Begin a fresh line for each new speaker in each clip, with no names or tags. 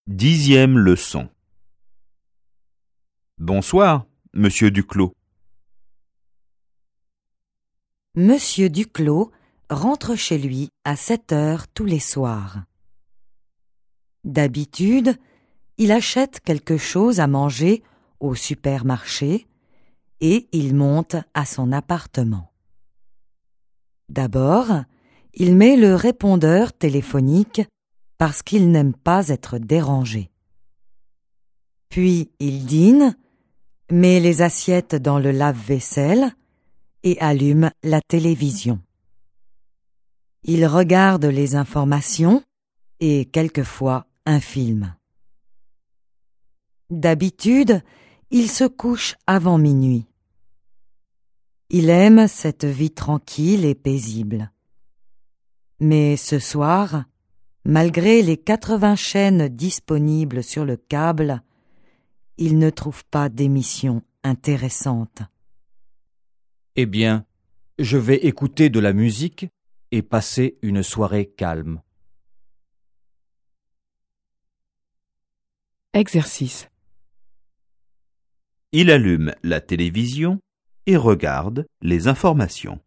10e leçon. Bonsoir, monsieur Duclos.
Monsieur Duclos rentre chez lui à 7 heures tous les soirs. D'habitude, il achète quelque chose à manger au supermarché et il monte à son appartement. D'abord, il met le répondeur téléphonique parce qu'il n'aime pas être dérangé. Puis il dîne, met les assiettes dans le lave-vaisselle et allume la télévision. Il regarde les informations et quelquefois un film. D'habitude, il se couche avant minuit. Il aime cette vie tranquille et paisible. Mais ce soir, malgré les 80 chaînes disponibles sur le câble, il ne trouve pas d'émission intéressante.
Eh bien, je vais écouter de la musique et passer une soirée calme.
Exercice.
Il allume la télévision et regarde les informations.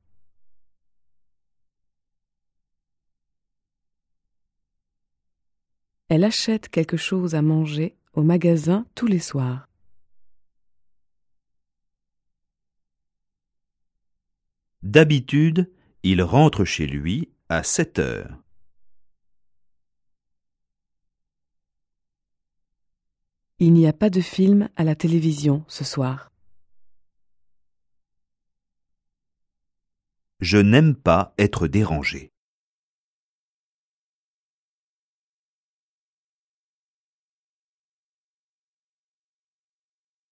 Elle achète quelque chose à manger au magasin tous les soirs.
D'habitude, il rentre chez lui à 7 heures.
Il n'y a pas de film à la télévision ce soir.
Je n'aime pas être dérangé.